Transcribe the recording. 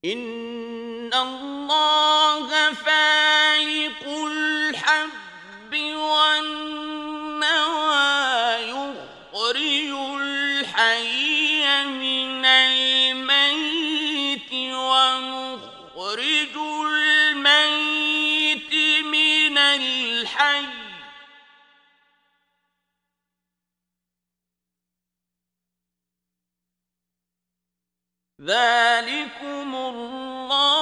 إن الله فالق الحب والنوى يخرج الحي من الميت ومخرج الميت من الحي ذلكم الله